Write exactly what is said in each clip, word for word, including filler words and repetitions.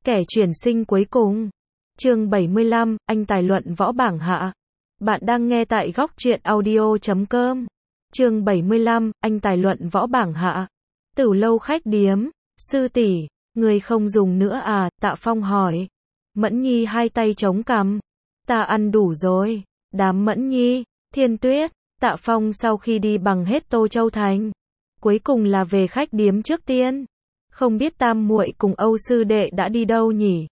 Kẻ chuyển sinh cuối cùng. Chương bảy mươi lăm, anh tài luận võ bảng hạ. Bạn đang nghe tại góc truyện audio chấm com. Chương bảy mươi lăm, anh tài luận võ bảng hạ. Tử lâu khách điếm, sư tỷ, người không dùng nữa à, Tạ Phong hỏi. Mẫn Nhi hai tay chống cằm. Ta ăn đủ rồi. Đám Mẫn Nhi, Thiên Tuyết, Tạ Phong sau khi đi bằng hết Tô Châu Thành, cuối cùng là về khách điếm trước tiên. Không biết Tam muội cùng Âu sư đệ đã đi đâu nhỉ?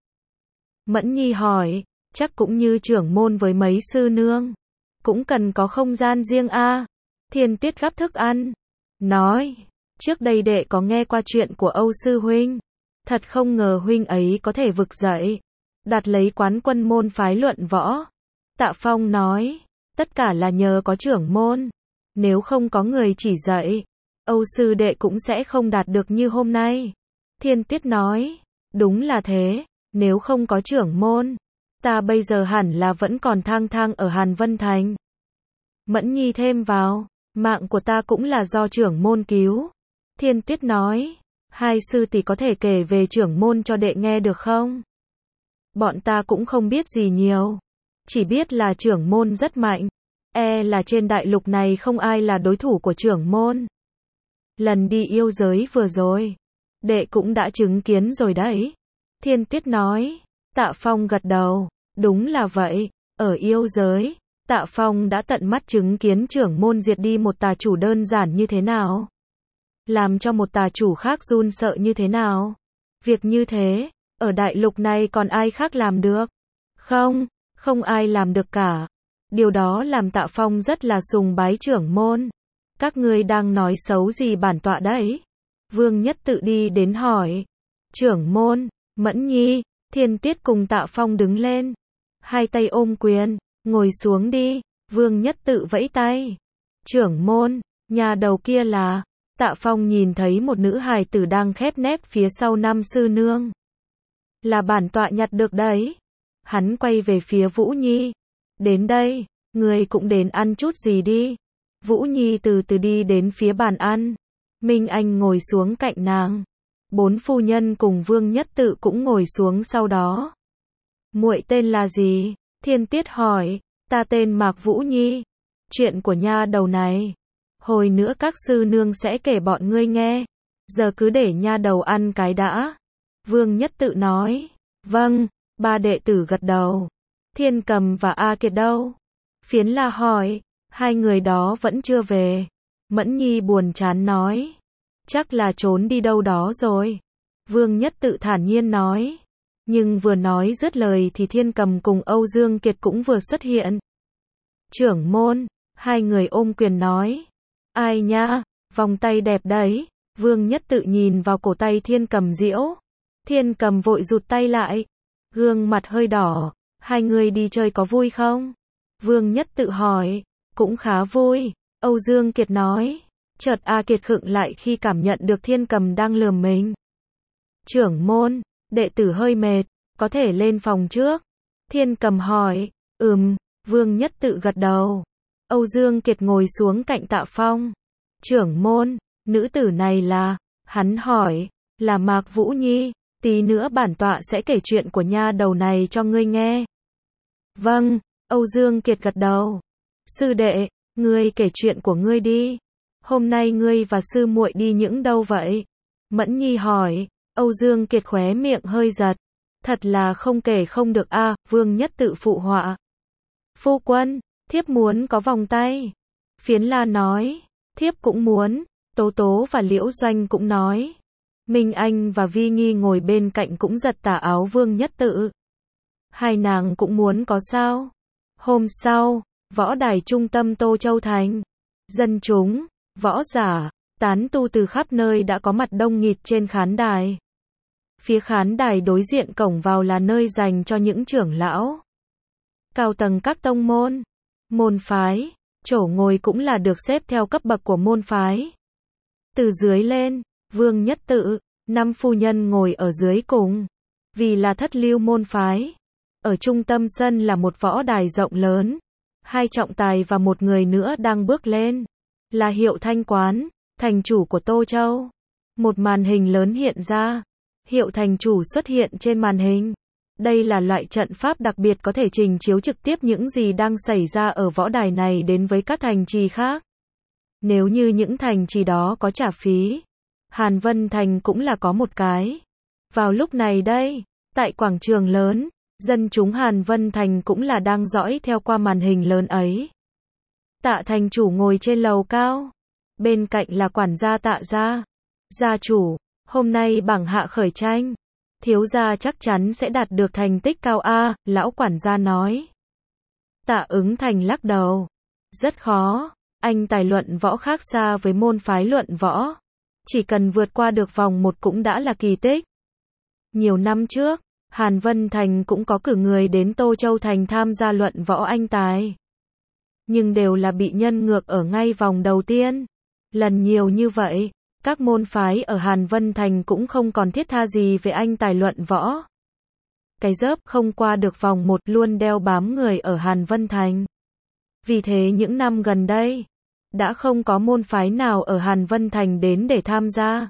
Mẫn Nhi hỏi, chắc cũng như trưởng môn với mấy sư nương, cũng cần có không gian riêng a. À? Thiên Tuyết gắp thức ăn, nói, trước đây đệ có nghe qua chuyện của Âu sư huynh, thật không ngờ huynh ấy có thể vực dậy, đạt lấy quán quân môn phái luận võ. Tạ Phong nói, tất cả là nhờ có trưởng môn, nếu không có người chỉ dạy, Âu sư đệ cũng sẽ không đạt được như hôm nay. Thiên Tuyết nói, đúng là thế, nếu không có trưởng môn, ta bây giờ hẳn là vẫn còn thang thang ở Hàn Vân Thành. Mẫn Nhi thêm vào, mạng của ta cũng là do trưởng môn cứu. Thiên Tuyết nói, hai sư tỷ có thể kể về trưởng môn cho đệ nghe được không? Bọn ta cũng không biết gì nhiều, chỉ biết là trưởng môn rất mạnh, e là trên đại lục này không ai là đối thủ của trưởng môn. Lần đi yêu giới vừa rồi, đệ cũng đã chứng kiến rồi đấy. Thiên Tuyết nói. Tạ Phong gật đầu, đúng là vậy, ở yêu giới, Tạ Phong đã tận mắt chứng kiến trưởng môn diệt đi một tà chủ đơn giản như thế nào, làm cho một tà chủ khác run sợ như thế nào. Việc như thế, ở đại lục này còn ai khác làm được? Không, không ai làm được cả. Điều đó làm Tạ Phong rất là sùng bái trưởng môn. Các ngươi đang nói xấu gì bản tọa đấy? Vương Nhất Tự đi đến hỏi. Trưởng môn, Mẫn Nhi, Thiên Tuyết cùng Tạ Phong đứng lên, hai tay ôm quyền, ngồi xuống đi. Vương Nhất Tự vẫy tay. Trưởng môn, nhà đầu kia là? Tạ Phong nhìn thấy một nữ hài tử đang khép nép phía sau năm sư nương. Là bản tọa nhặt được đấy. Hắn quay về phía Vũ Nhi. Đến đây, người cũng đến ăn chút gì đi. Vũ Nhi từ từ đi đến phía bàn ăn. Minh Anh ngồi xuống cạnh nàng. Bốn phu nhân cùng Vương Nhất Tự cũng ngồi xuống sau đó. Muội tên là gì? Thiên Tuyết hỏi. Ta tên Mạc Vũ Nhi. Chuyện của nha đầu này, hồi nữa các sư nương sẽ kể bọn ngươi nghe. Giờ cứ để nha đầu ăn cái đã. Vương Nhất Tự nói. Vâng, ba đệ tử gật đầu. Thiên Cầm và A Kiệt đâu? Phiến La hỏi. Hai người đó vẫn chưa về. Mẫn Nhi buồn chán nói. Chắc là trốn đi đâu đó rồi. Vương Nhất Tự thản nhiên nói. Nhưng vừa nói dứt lời thì Thiên Cầm cùng Âu Dương Kiệt cũng vừa xuất hiện. Trưởng môn, hai người ôm quyền nói. Ai nha, vòng tay đẹp đấy. Vương Nhất Tự nhìn vào cổ tay Thiên Cầm diễu. Thiên Cầm vội rụt tay lại, gương mặt hơi đỏ. Hai người đi chơi có vui không? Vương Nhất Tự hỏi. Cũng khá vui, Âu Dương Kiệt nói. Chợt A Kiệt khựng lại khi cảm nhận được Thiên Cầm đang lườm mình. Trưởng môn, đệ tử hơi mệt, có thể lên phòng trước? Thiên Cầm hỏi. Ừm, Vương Nhất Tự gật đầu. Âu Dương Kiệt ngồi xuống cạnh Tạ Phong. Trưởng môn, nữ tử này là? Hắn hỏi. Là Mạc Vũ Nhi, tí nữa bản tọa sẽ kể chuyện của nha đầu này cho ngươi nghe. Vâng, Âu Dương Kiệt gật đầu. Sư đệ, ngươi kể chuyện của ngươi đi. Hôm nay ngươi và sư muội đi những đâu vậy? Mẫn Nhi hỏi. Âu Dương Kiệt khóe miệng hơi giật. Thật là không kể không được a. À, Vương Nhất Tự phụ họa. Phu quân, thiếp muốn có vòng tay. Phiến La nói. Thiếp cũng muốn. Tố Tố và Liễu Doanh cũng nói. Minh Anh và Vi Nghi ngồi bên cạnh cũng giật tà áo Vương Nhất Tự. Hai nàng cũng muốn có sao? Hôm sau, võ đài trung tâm Tô Châu Thành. Dân chúng, võ giả, tán tu từ khắp nơi đã có mặt đông nghịt trên khán đài. Phía khán đài đối diện cổng vào là nơi dành cho những trưởng lão, cao tầng các tông môn, môn phái. Chỗ ngồi cũng là được xếp theo cấp bậc của môn phái. Từ dưới lên, Vương Nhất Tự, năm phu nhân ngồi ở dưới cùng. Vì là thất lưu môn phái. Ở trung tâm sân là một võ đài rộng lớn. Hai trọng tài và một người nữa đang bước lên. Là Hiệu Thanh Quán, thành chủ của Tô Châu. Một màn hình lớn hiện ra. hiệu thành chủ xuất hiện trên màn hình. Đây là loại trận pháp đặc biệt có thể trình chiếu trực tiếp những gì đang xảy ra ở võ đài này đến với các thành trì khác. Nếu như những thành trì đó có trả phí, Hàn Vân Thành cũng là có một cái. Vào lúc này đây, tại quảng trường lớn, dân chúng Hàn Vân Thành cũng là đang dõi theo qua màn hình lớn ấy. Tạ thành chủ ngồi trên lầu cao, bên cạnh là quản gia Tạ gia. Gia chủ, hôm nay bảng hạ khởi tranh, thiếu gia chắc chắn sẽ đạt được thành tích cao a, lão quản gia nói. Tạ Ứng Thành lắc đầu, rất khó, anh tài luận võ khác xa với môn phái luận võ, chỉ cần vượt qua được vòng một cũng đã là kỳ tích. Nhiều năm trước, Hàn Vân Thành cũng có cử người đến Tô Châu Thành tham gia luận võ anh tài, nhưng đều là bị nhân ngược ở ngay vòng đầu tiên. Lần nhiều như vậy, các môn phái ở Hàn Vân Thành cũng không còn thiết tha gì về anh tài luận võ. Cái dớp không qua được vòng một luôn đeo bám người ở Hàn Vân Thành. Vì thế những năm gần đây, đã không có môn phái nào ở Hàn Vân Thành đến để tham gia.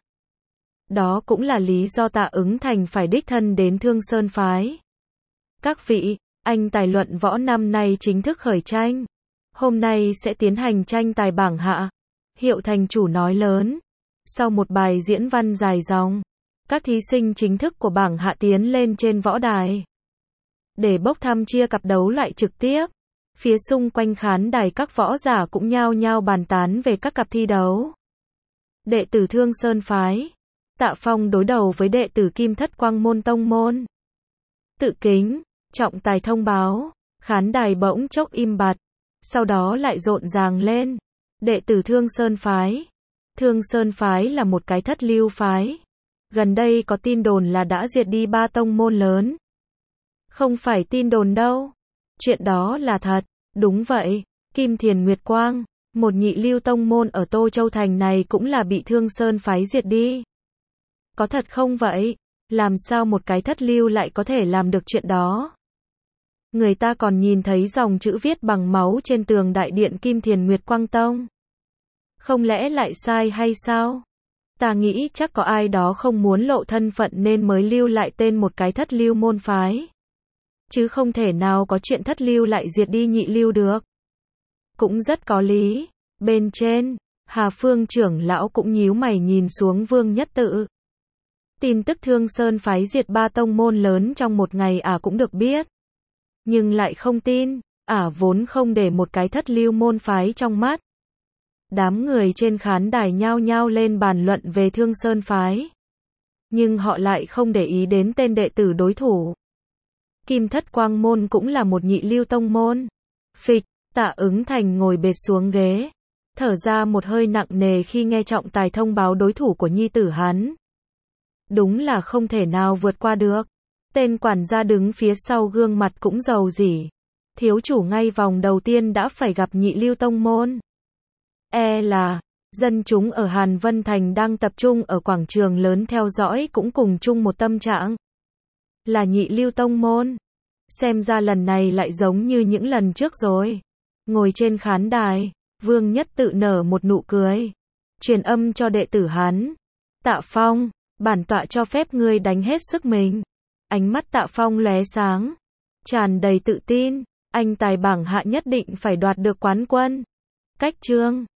Đó cũng là lý do Tạ Ứng Thành phải đích thân đến Thương Sơn phái. Các vị, anh tài luận võ năm nay chính thức khởi tranh. Hôm nay sẽ tiến hành tranh tài bảng hạ. Hiệu thành chủ nói lớn. Sau một bài diễn văn dài dòng, các thí sinh chính thức của bảng hạ tiến lên trên võ đài để bốc thăm chia cặp đấu loại trực tiếp. Phía xung quanh khán đài các võ giả cũng nhao nhao bàn tán về các cặp thi đấu. Đệ tử Thương Sơn phái, Tạ Phong đối đầu với đệ tử Kim Thất Quang môn tông môn. Tự kính, trọng tài thông báo, khán đài bỗng chốc im bặt, sau đó lại rộn ràng lên. Đệ tử Thương Sơn phái. Thương Sơn phái là một cái thất lưu phái. Gần đây có tin đồn là đã diệt đi ba tông môn lớn. Không phải tin đồn đâu. Chuyện đó là thật. Đúng vậy, Kim Thiền Nguyệt Quang, một nhị lưu tông môn ở Tô Châu Thành này cũng là bị Thương Sơn phái diệt đi. Có thật không vậy? Làm sao một cái thất lưu lại có thể làm được chuyện đó? Người ta còn nhìn thấy dòng chữ viết bằng máu trên tường đại điện Kim Thiền Nguyệt Quang Tông. Không lẽ lại sai hay sao? Ta nghĩ chắc có ai đó không muốn lộ thân phận nên mới lưu lại tên một cái thất lưu môn phái. Chứ không thể nào có chuyện thất lưu lại diệt đi nhị lưu được. Cũng rất có lý. Bên trên, Hà Phương trưởng lão cũng nhíu mày nhìn xuống Vương Nhất Tự. Tin tức Thương Sơn phái diệt ba tông môn lớn trong một ngày ả à cũng được biết. Nhưng lại không tin, ả à vốn không để một cái thất lưu môn phái trong mắt. Đám người trên khán đài nhao nhao lên bàn luận về Thương Sơn phái. Nhưng họ lại không để ý đến tên đệ tử đối thủ. Kim Thất Quang môn cũng là một nhị lưu tông môn. Phịch, Tạ Ứng Thành ngồi bệt xuống ghế, thở ra một hơi nặng nề khi nghe trọng tài thông báo đối thủ của nhi tử hắn. Đúng là không thể nào vượt qua được. Tên quản gia đứng phía sau gương mặt cũng rầu rĩ. Thiếu chủ ngay vòng đầu tiên đã phải gặp nhị lưu tông môn. E là, dân chúng ở Hàn Vân Thành đang tập trung ở quảng trường lớn theo dõi cũng cùng chung một tâm trạng. Là nhị lưu tông môn. Xem ra lần này lại giống như những lần trước rồi. Ngồi trên khán đài, Vương Nhất Tự nở một nụ cười. Truyền âm cho đệ tử hắn. Tạ Phong, bản tọa cho phép ngươi đánh hết sức mình. Ánh mắt Tạ Phong lóe sáng, tràn đầy tự tin. Anh tài bảng hạ nhất định phải đoạt được quán quân. Cách chương